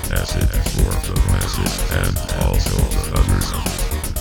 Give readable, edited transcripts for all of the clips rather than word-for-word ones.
Acid for the masses and also the others.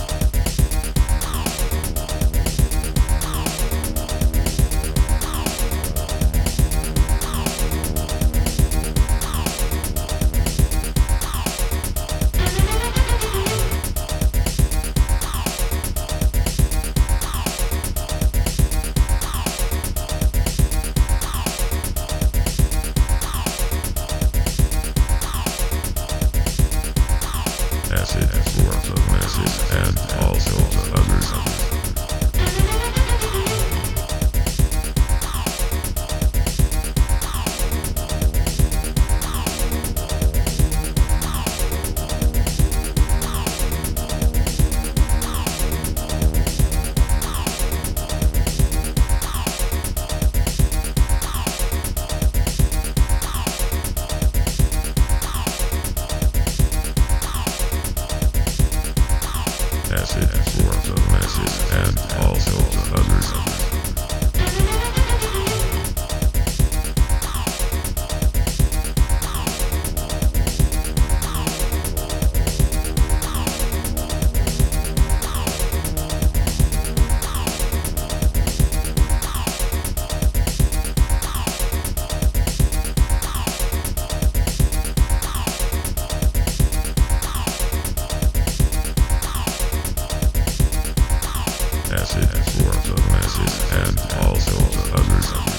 Acid for the masses and also the others. Acid for the masses and also the others. Acid for the masses and also the others.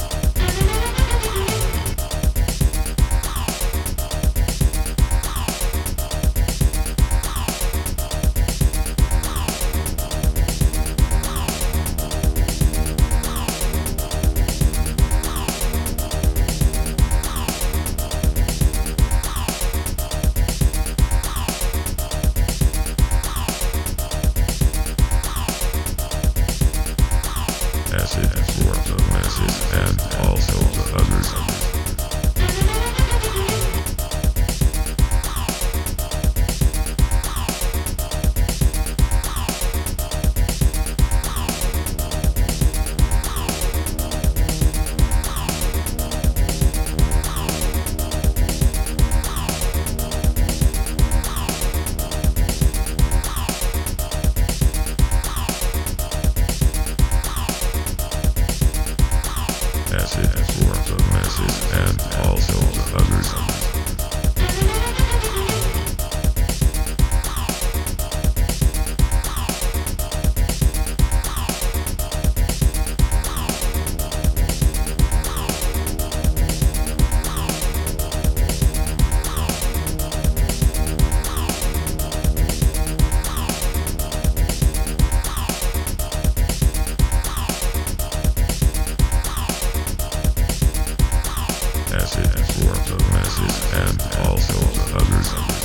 Acid for the masses and also the others. Acid for the masses and also the others. Acid for the masses and also the others.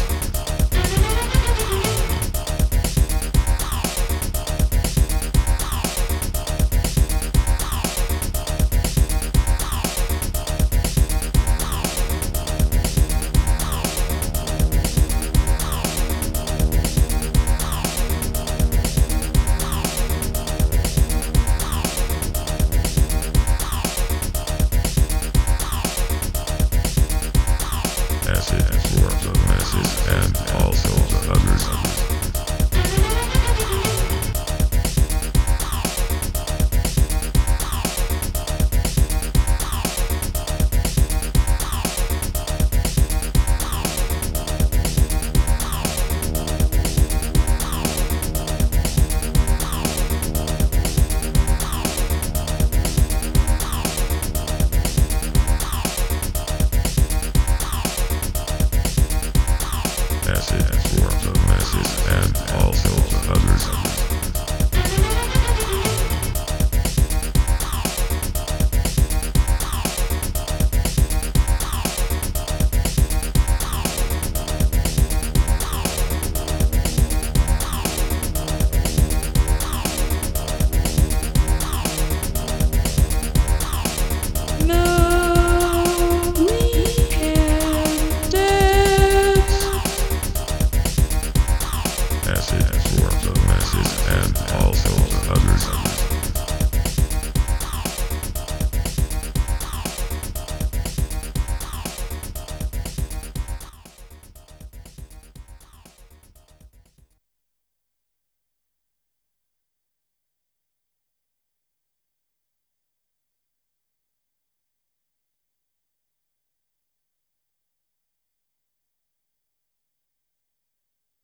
Acid for the masses and